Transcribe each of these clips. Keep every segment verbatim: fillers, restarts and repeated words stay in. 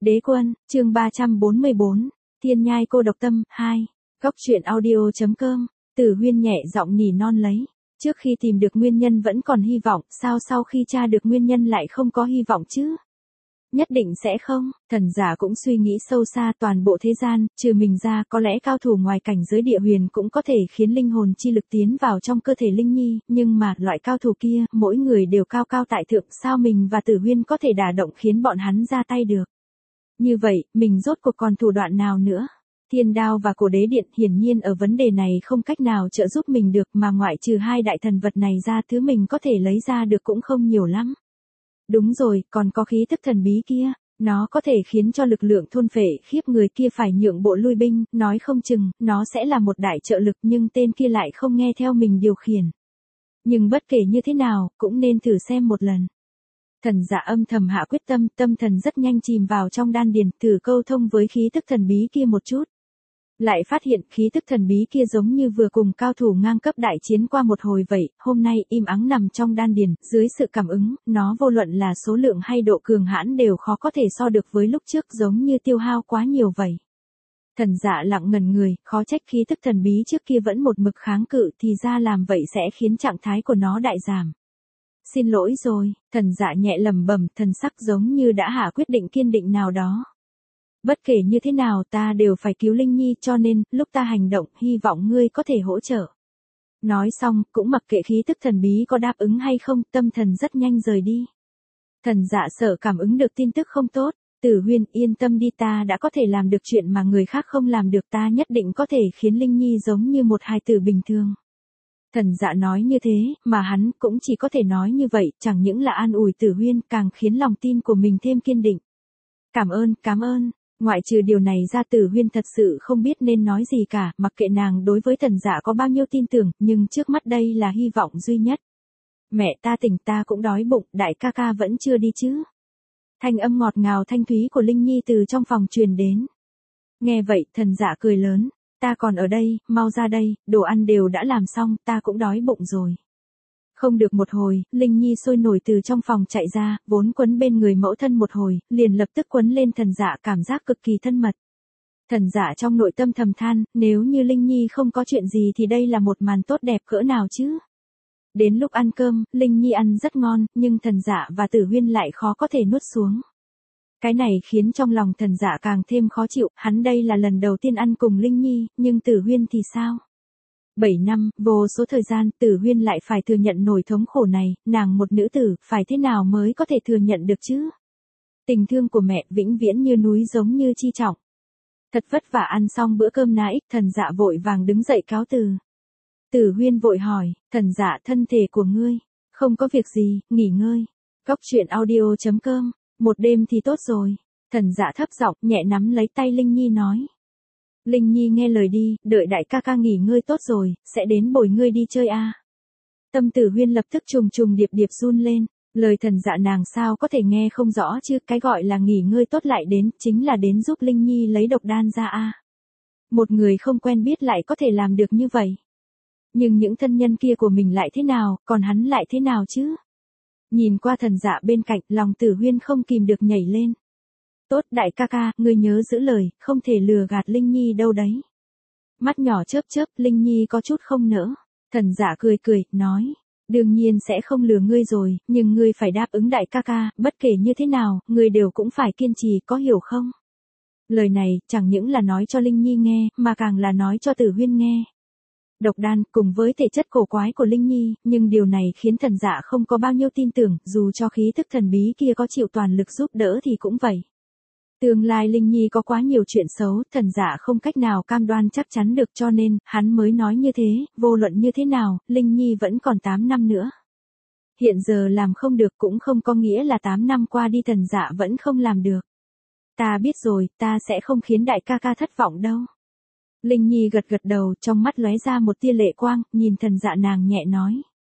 Đế quân, chương ba trăm bốn mươi bốn, Thiên nhai cô độc tâm, hai. Góc truyện audio.com, Tử Huyên nhẹ giọng nỉ non lấy. Trước khi tìm được nguyên nhân vẫn còn hy vọng, sao sau khi tra được nguyên nhân lại không có hy vọng chứ? Nhất định sẽ không, thần giả cũng suy nghĩ sâu xa, toàn bộ thế gian, trừ mình ra, có lẽ cao thủ ngoài cảnh giới địa huyền cũng có thể khiến linh hồn chi lực tiến vào trong cơ thể Linh Nhi, nhưng mà, loại cao thủ kia, mỗi người đều cao cao tại thượng, sao mình và Tử Huyên có thể đả động khiến bọn hắn ra tay được? Như vậy, mình rốt cuộc còn thủ đoạn nào nữa? Thiên đao và cổ đế điện hiển nhiên ở vấn đề này không cách nào trợ giúp mình được, mà ngoại trừ hai đại thần vật này ra, thứ mình có thể lấy ra được cũng không nhiều lắm. Đúng rồi, còn có khí tức thần bí kia, nó có thể khiến cho lực lượng thôn phệ khiếp người kia phải nhượng bộ lui binh, nói không chừng, nó sẽ là một đại trợ lực, nhưng tên kia lại không nghe theo mình điều khiển. Nhưng bất kể như thế nào, cũng nên thử xem một lần. Thần giả âm thầm hạ quyết tâm, tâm thần rất nhanh chìm vào trong đan điền, thử câu thông với khí tức thần bí kia một chút. Lại phát hiện khí tức thần bí kia giống như vừa cùng cao thủ ngang cấp đại chiến qua một hồi vậy, hôm nay im ắng nằm trong đan điền, dưới sự cảm ứng, nó vô luận là số lượng hay độ cường hãn đều khó có thể so được với lúc trước, giống như tiêu hao quá nhiều vậy. Thần giả lặng ngần người, khó trách khí tức thần bí trước kia vẫn một mực kháng cự, thì ra làm vậy sẽ khiến trạng thái của nó đại giảm. Xin lỗi rồi, thần giả nhẹ lẩm bẩm, thần sắc giống như đã hạ quyết định kiên định nào đó. Bất kể như thế nào ta đều phải cứu Linh Nhi, cho nên, lúc ta hành động, hy vọng ngươi có thể hỗ trợ. Nói xong, cũng mặc kệ khí tức thần bí có đáp ứng hay không, tâm thần rất nhanh rời đi. Thần dạ sợ cảm ứng được tin tức không tốt, Tử Huyên yên tâm đi, ta đã có thể làm được chuyện mà người khác không làm được, ta nhất định có thể khiến Linh Nhi giống như một hài tử bình thường. Thần dạ nói như thế, mà hắn cũng chỉ có thể nói như vậy, chẳng những là an ủi Tử Huyên, càng khiến lòng tin của mình thêm kiên định. Cảm ơn, cảm ơn. Ngoại trừ điều này ra, Tử Huyên thật sự không biết nên nói gì cả, mặc kệ nàng đối với thần giả có bao nhiêu tin tưởng, nhưng trước mắt đây là hy vọng duy nhất. Mẹ ta tỉnh, ta cũng đói bụng, đại ca ca vẫn chưa đi chứ? Thanh âm ngọt ngào thanh thúy của Linh Nhi từ trong phòng truyền đến. Nghe vậy, thần giả cười lớn, ta còn ở đây, mau ra đây, đồ ăn đều đã làm xong, ta cũng đói bụng rồi. Không được một hồi, Linh Nhi sôi nổi từ trong phòng chạy ra, vốn quấn bên người mẫu thân một hồi, liền lập tức quấn lên thần dạ, cảm giác cực kỳ thân mật. Thần dạ trong nội tâm thầm than, nếu như Linh Nhi không có chuyện gì thì đây là một màn tốt đẹp cỡ nào chứ. Đến lúc ăn cơm, Linh Nhi ăn rất ngon, nhưng thần dạ và Tử Huyên lại khó có thể nuốt xuống. Cái này khiến trong lòng thần dạ càng thêm khó chịu, hắn đây là lần đầu tiên ăn cùng Linh Nhi, nhưng Tử Huyên thì sao? Bảy năm, vô số thời gian, Tử Huyên lại phải thừa nhận nổi thống khổ này, nàng một nữ tử, phải thế nào mới có thể thừa nhận được chứ? Tình thương của mẹ vĩnh viễn như núi giống như chi trọng. Thật vất vả ăn xong bữa cơm nãy, thần dạ vội vàng đứng dậy cáo từ. Tử Huyên vội hỏi, thần dạ thân thể của ngươi, không có việc gì, nghỉ ngơi. Góc truyện audio.com, một đêm thì tốt rồi. Thần dạ thấp giọng, nhẹ nắm lấy tay Linh Nhi nói. Linh Nhi nghe lời đi, đợi đại ca ca nghỉ ngơi tốt rồi, sẽ đến bồi ngươi đi chơi a. À. Tâm Tử Huyên lập tức trùng trùng điệp điệp run lên, lời thần dạ nàng sao có thể nghe không rõ chứ, cái gọi là nghỉ ngơi tốt lại đến, chính là đến giúp Linh Nhi lấy độc đan ra a. À. Một người không quen biết lại có thể làm được như vậy. Nhưng những thân nhân kia của mình lại thế nào, còn hắn lại thế nào chứ? Nhìn qua thần dạ bên cạnh, lòng Tử Huyên không kìm được nhảy lên. Tốt đại ca ca, ngươi nhớ giữ lời, không thể lừa gạt Linh Nhi đâu đấy. Mắt nhỏ chớp chớp, Linh Nhi có chút không nỡ. Thần giả cười cười, nói, đương nhiên sẽ không lừa ngươi rồi, nhưng ngươi phải đáp ứng đại ca ca, bất kể như thế nào, ngươi đều cũng phải kiên trì, có hiểu không? Lời này, chẳng những là nói cho Linh Nhi nghe, mà càng là nói cho Tử Huyên nghe. Độc đan, cùng với thể chất cổ quái của Linh Nhi, nhưng điều này khiến thần giả không có bao nhiêu tin tưởng, dù cho khí thức thần bí kia có chịu toàn lực giúp đỡ thì cũng vậy. Tương lai Linh Nhi có quá nhiều chuyện xấu, thần giả không cách nào cam đoan chắc chắn được, cho nên, hắn mới nói như thế, vô luận như thế nào, Linh Nhi vẫn còn tám năm nữa. Hiện giờ làm không được cũng không có nghĩa là tám năm qua đi thần giả vẫn không làm được. Ta biết rồi, ta sẽ không khiến đại ca ca thất vọng đâu. Linh Nhi gật gật đầu, trong mắt lóe ra một tia lệ quang, nhìn thần dạ nàng nhẹ nói.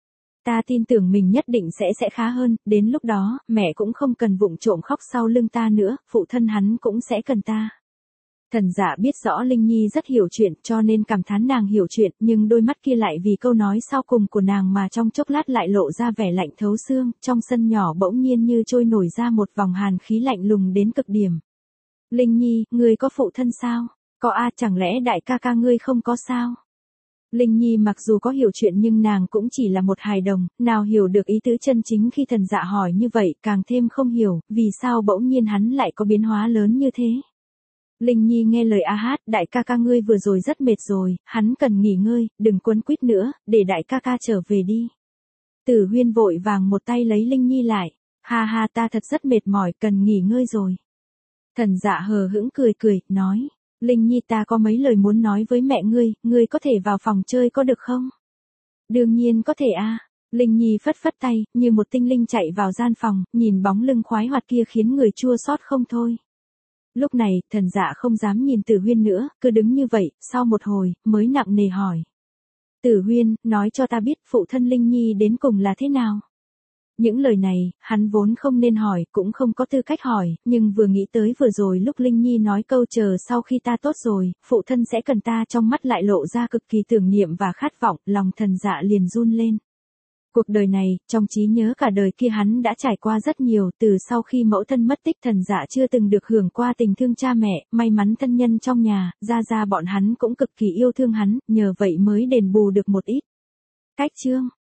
Ta tin tưởng mình nhất định sẽ sẽ khá hơn, đến lúc đó, mẹ cũng không cần vụng trộm khóc sau lưng ta nữa, phụ thân hắn cũng sẽ cần ta. Thần giả biết rõ Linh Nhi rất hiểu chuyện, cho nên cảm thán nàng hiểu chuyện, nhưng đôi mắt kia lại vì câu nói sau cùng của nàng mà trong chốc lát lại lộ ra vẻ lạnh thấu xương, trong sân nhỏ bỗng nhiên như trôi nổi ra một vòng hàn khí lạnh lùng đến cực điểm. Linh Nhi, ngươi có phụ thân sao? Có a, chẳng lẽ đại ca ca ngươi không có sao? Linh Nhi mặc dù có hiểu chuyện nhưng nàng cũng chỉ là một hài đồng, nào hiểu được ý tứ chân chính khi Thần Dạ hỏi như vậy, càng thêm không hiểu, vì sao bỗng nhiên hắn lại có biến hóa lớn như thế. Linh Nhi nghe lời A Hát, đại ca ca ngươi vừa rồi rất mệt rồi, hắn cần nghỉ ngơi, đừng quấn quýt nữa, để đại ca ca trở về đi. Tử Huyên vội vàng một tay lấy Linh Nhi lại, ha ha ta thật rất mệt mỏi, cần nghỉ ngơi rồi. Thần Dạ hờ hững cười cười, nói, Linh Nhi ta có mấy lời muốn nói với mẹ ngươi, ngươi có thể vào phòng chơi có được không? Đương nhiên có thể a. Linh Nhi phất phất tay, như một tinh linh chạy vào gian phòng, nhìn bóng lưng khoái hoạt kia khiến người chua xót không thôi. Lúc này, Thần Dạ không dám nhìn Tử Huyên nữa, cứ đứng như vậy, sau một hồi, mới nặng nề hỏi. Tử Huyên, nói cho ta biết phụ thân Linh Nhi đến cùng là thế nào? Những lời này, hắn vốn không nên hỏi, cũng không có tư cách hỏi, nhưng vừa nghĩ tới vừa rồi lúc Linh Nhi nói câu chờ sau khi ta tốt rồi, phụ thân sẽ cần ta, trong mắt lại lộ ra cực kỳ tưởng niệm và khát vọng, lòng Thần Dạ liền run lên. Cuộc đời này, trong trí nhớ cả đời kia hắn đã trải qua rất nhiều, từ sau khi mẫu thân mất tích Thần Dạ chưa từng được hưởng qua tình thương cha mẹ, may mắn thân nhân trong nhà, ra ra bọn hắn cũng cực kỳ yêu thương hắn, nhờ vậy mới đền bù được một ít. Cách chương